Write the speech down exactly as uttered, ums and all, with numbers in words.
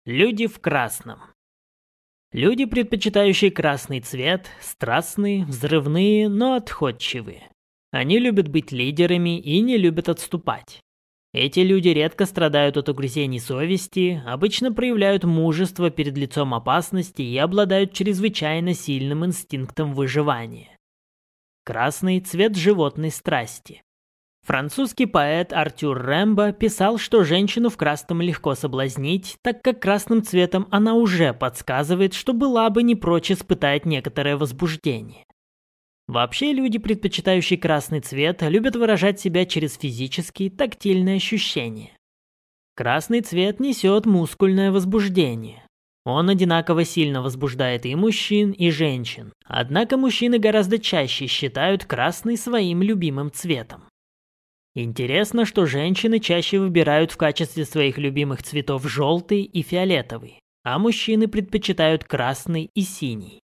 Люди в красном. Люди, предпочитающие красный цвет, страстные, взрывные, но отходчивые. Они любят быть лидерами и не любят отступать. Эти люди редко страдают от угрызений совести, обычно проявляют мужество перед лицом опасности и обладают чрезвычайно сильным инстинктом выживания. Красный – цвет животной страсти. Французский поэт Артюр Рембо писал, что женщину в красном легко соблазнить, так как красным цветом она уже подсказывает, что была бы не прочь испытать некоторое возбуждение. Вообще люди, предпочитающие красный цвет, любят выражать себя через физические, тактильные ощущения. Красный цвет несет мускульное возбуждение. Он одинаково сильно возбуждает и мужчин, и женщин, однако мужчины гораздо чаще считают красный своим любимым цветом. Интересно, что женщины чаще выбирают в качестве своих любимых цветов желтый и фиолетовый, а мужчины предпочитают красный и синий.